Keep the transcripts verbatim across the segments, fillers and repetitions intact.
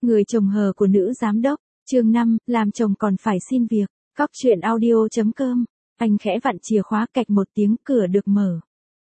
Người chồng hờ của nữ giám đốc, chương năm, làm chồng còn phải xin việc, cóc truyện audio.com, anh khẽ vặn chìa khóa cạch một tiếng cửa được mở.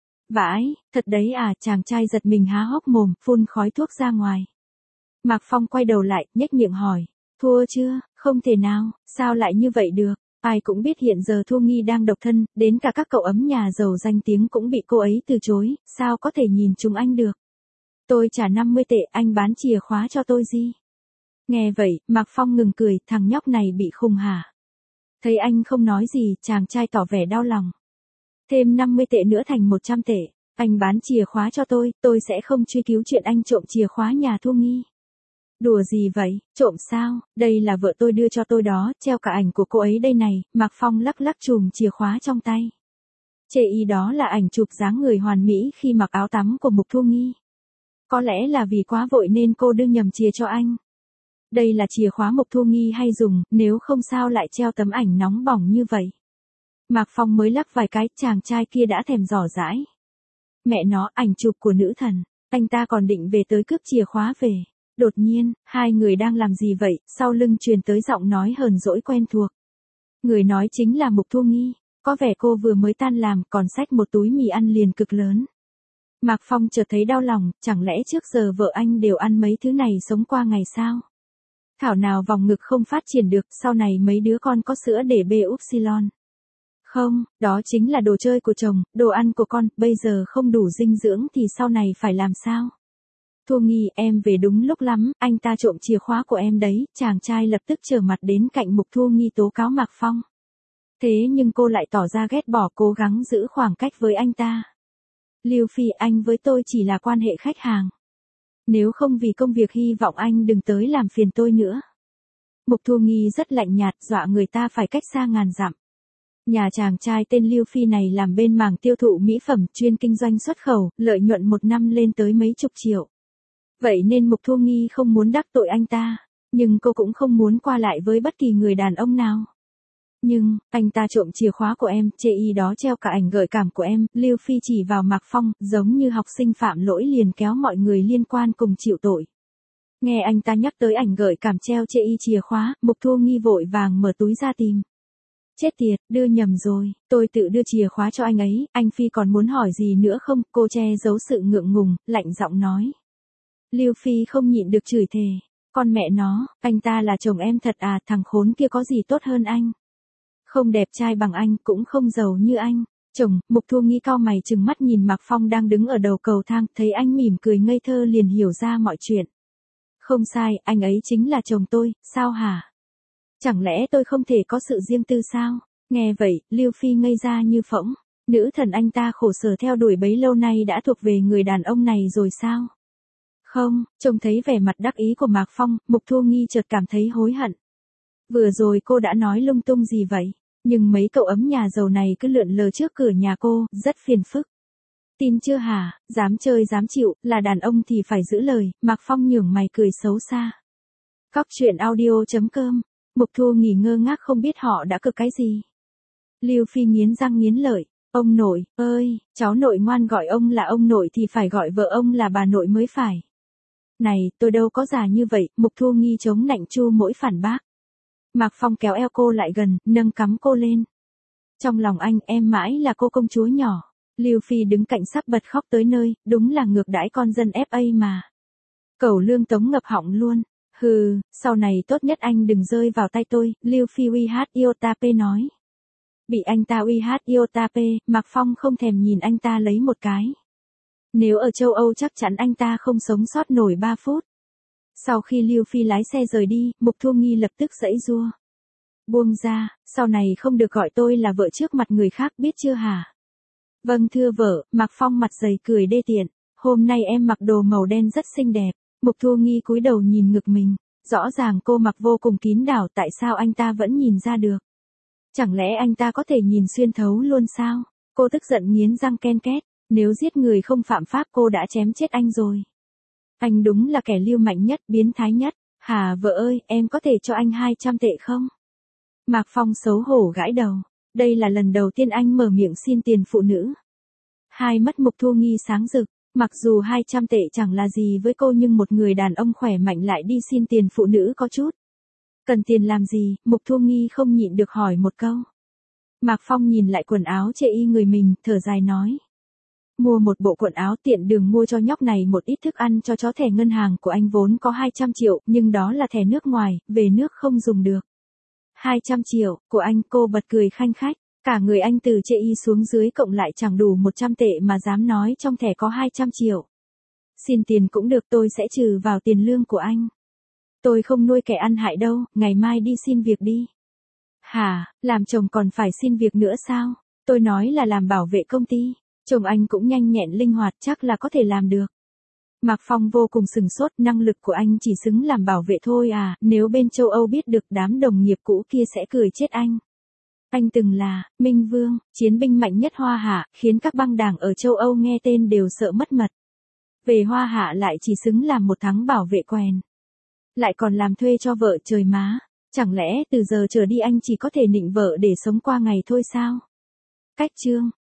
Vãi, thật đấy à, chàng trai giật mình há hốc mồm, phun khói thuốc ra ngoài. Mạc Phong quay đầu lại, nhếch miệng hỏi, thua chưa, không thể nào, sao lại như vậy được, ai cũng biết hiện giờ Thu Nghi đang độc thân, đến cả các cậu ấm nhà giàu danh tiếng cũng bị cô ấy từ chối, sao có thể nhìn chúng anh được. Tôi trả năm mươi tệ, anh bán chìa khóa cho tôi gì? Nghe vậy, Mạc Phong ngừng cười, thằng nhóc này bị khùng hả? Thấy anh không nói gì, chàng trai tỏ vẻ đau lòng. Thêm năm mươi tệ nữa thành một trăm tệ, anh bán chìa khóa cho tôi, tôi sẽ không truy cứu chuyện anh trộm chìa khóa nhà Thu Nghi. Đùa gì vậy, trộm sao, đây là vợ tôi đưa cho tôi đó, treo cả ảnh của cô ấy đây này, Mạc Phong lắc lắc chùm chìa khóa trong tay. Chê y đó là ảnh chụp dáng người hoàn mỹ khi mặc áo tắm của Mục Thu Nghi. Có lẽ là vì quá vội nên cô đưa nhầm chìa cho anh. Đây là chìa khóa Mục Thu Nghi hay dùng, nếu không sao lại treo tấm ảnh nóng bỏng như vậy. Mạc Phong mới lắc vài cái, chàng trai kia đã thèm dò dãi. Mẹ nó, ảnh chụp của nữ thần, anh ta còn định về tới cướp chìa khóa về. Đột nhiên, hai người đang làm gì vậy, sau lưng truyền tới giọng nói hờn dỗi quen thuộc. Người nói chính là Mục Thu Nghi, có vẻ cô vừa mới tan làm còn xách một túi mì ăn liền cực lớn. Mạc Phong chợt thấy đau lòng, chẳng lẽ trước giờ vợ anh đều ăn mấy thứ này sống qua ngày sao? Thảo nào vòng ngực không phát triển được, sau này mấy đứa con có sữa để bê upsilon. Không, đó chính là đồ chơi của chồng, đồ ăn của con, bây giờ không đủ dinh dưỡng thì sau này phải làm sao? Thu Nghi, em về đúng lúc lắm, anh ta trộm chìa khóa của em đấy, chàng trai lập tức trở mặt đến cạnh Mục Thu Nghi tố cáo Mạc Phong. Thế nhưng cô lại tỏ ra ghét bỏ, cố gắng giữ khoảng cách với anh ta. Lưu Phi, anh với tôi chỉ là quan hệ khách hàng. Nếu không vì công việc hy vọng anh đừng tới làm phiền tôi nữa. Mục Thu Nghi rất lạnh nhạt, dọa người ta phải cách xa ngàn dặm. Nhà chàng trai tên Lưu Phi này làm bên mảng tiêu thụ mỹ phẩm, chuyên kinh doanh xuất khẩu, lợi nhuận một năm lên tới mấy chục triệu. Vậy nên Mục Thu Nghi không muốn đắc tội anh ta, nhưng cô cũng không muốn qua lại với bất kỳ người đàn ông nào. Nhưng, anh ta trộm chìa khóa của em, chê y đó treo cả ảnh gợi cảm của em, Lưu Phi chỉ vào Mạc Phong, giống như học sinh phạm lỗi liền kéo mọi người liên quan cùng chịu tội. Nghe anh ta nhắc tới ảnh gợi cảm treo chê y chìa khóa, Mục Thu Nghi vội vàng mở túi ra tìm. Chết tiệt, đưa nhầm rồi, tôi tự đưa chìa khóa cho anh ấy, anh Phi còn muốn hỏi gì nữa không, cô che giấu sự ngượng ngùng, lạnh giọng nói. Lưu Phi không nhịn được chửi thề, con mẹ nó, anh ta là chồng em thật à, thằng khốn kia có gì tốt hơn anh. Không đẹp trai bằng anh, cũng không giàu như anh. Chồng, Mục Thu Nghi cau mày trừng mắt nhìn Mạc Phong đang đứng ở đầu cầu thang, thấy anh mỉm cười ngây thơ liền hiểu ra mọi chuyện. Không sai, anh ấy chính là chồng tôi, sao hả? Chẳng lẽ tôi không thể có sự riêng tư sao? Nghe vậy, Lưu Phi ngây ra như phỗng, nữ thần anh ta khổ sở theo đuổi bấy lâu nay đã thuộc về người đàn ông này rồi sao? Không, trông thấy vẻ mặt đắc ý của Mạc Phong, Mục Thu Nghi chợt cảm thấy hối hận. Vừa rồi cô đã nói lung tung gì vậy? Nhưng mấy cậu ấm nhà giàu này cứ lượn lờ trước cửa nhà cô, rất phiền phức. Tin chưa hả, dám chơi dám chịu, là đàn ông thì phải giữ lời, Mạc Phong nhướng mày cười xấu xa. Cóc truyện audio.com, Mục Thu nghỉ ngơ ngác không biết họ đã cực cái gì. Lưu Phi nghiến răng nghiến lợi, ông nội, ơi, cháu nội ngoan gọi ông là ông nội thì phải gọi vợ ông là bà nội mới phải. Này, tôi đâu có già như vậy, Mục Thu Nghi chống nạnh chu mỗi phản bác. Mạc Phong kéo eo cô lại gần, nâng cắm cô lên. Trong lòng anh, em mãi là cô công chúa nhỏ. Lưu Phi đứng cạnh sắp bật khóc tới nơi, đúng là ngược đãi con dân ép a mà. Cẩu lương tống ngập họng luôn. Hừ, sau này tốt nhất anh đừng rơi vào tay tôi, Lưu Phi uy hát Iotape nói. Bị anh ta uy hát Iotape, Mạc Phong không thèm nhìn anh ta lấy một cái. Nếu ở châu Âu chắc chắn anh ta không sống sót nổi ba phút. Sau khi Lưu Phi lái xe rời đi, Mục Thu Nghi lập tức giãy giụa. Buông ra, sau này không được gọi tôi là vợ trước mặt người khác biết chưa hả? Vâng thưa vợ, Mạc Phong mặt dày cười đê tiện. Hôm nay em mặc đồ màu đen rất xinh đẹp. Mục Thu Nghi cúi đầu nhìn ngực mình. Rõ ràng cô mặc vô cùng kín đảo, tại sao anh ta vẫn nhìn ra được? Chẳng lẽ anh ta có thể nhìn xuyên thấu luôn sao? Cô tức giận nghiến răng ken két. Nếu giết người không phạm pháp cô đã chém chết anh rồi. Anh đúng là kẻ lưu mạnh nhất, biến thái nhất. Hà vợ ơi, em có thể cho anh hai trăm tệ không? Mạc Phong xấu hổ gãi đầu. Đây là lần đầu tiên anh mở miệng xin tiền phụ nữ. Hai mắt Mục Thu Nghi sáng rực. Mặc dù hai trăm tệ chẳng là gì với cô nhưng một người đàn ông khỏe mạnh lại đi xin tiền phụ nữ có chút. Cần tiền làm gì, Mục Thu Nghi không nhịn được hỏi một câu. Mạc Phong nhìn lại quần áo chê y người mình, thở dài nói. Mua một bộ quần áo tiện đường mua cho nhóc này một ít thức ăn cho chó. Thẻ ngân hàng của anh vốn có hai trăm triệu, nhưng đó là thẻ nước ngoài, về nước không dùng được. hai trăm triệu, của anh, cô bật cười khanh khách. Cả người anh từ chê y xuống dưới cộng lại chẳng đủ một trăm tệ mà dám nói trong thẻ có hai trăm triệu. Xin tiền cũng được, tôi sẽ trừ vào tiền lương của anh. Tôi không nuôi kẻ ăn hại đâu, ngày mai đi xin việc đi. Hả, làm chồng còn phải xin việc nữa sao? Tôi nói là làm bảo vệ công ty. Chồng anh cũng nhanh nhẹn linh hoạt, chắc là có thể làm được. Mạc Phong vô cùng sừng sốt, năng lực của anh chỉ xứng làm bảo vệ thôi à, nếu bên châu Âu biết được đám đồng nghiệp cũ kia sẽ cười chết anh. Anh từng là Minh Vương, chiến binh mạnh nhất Hoa Hạ, khiến các băng đảng ở châu Âu nghe tên đều sợ mất mật. Về Hoa Hạ lại chỉ xứng làm một tháng bảo vệ quèn. Lại còn làm thuê cho vợ, trời má. Chẳng lẽ từ giờ trở đi anh chỉ có thể nịnh vợ để sống qua ngày thôi sao? Cách chương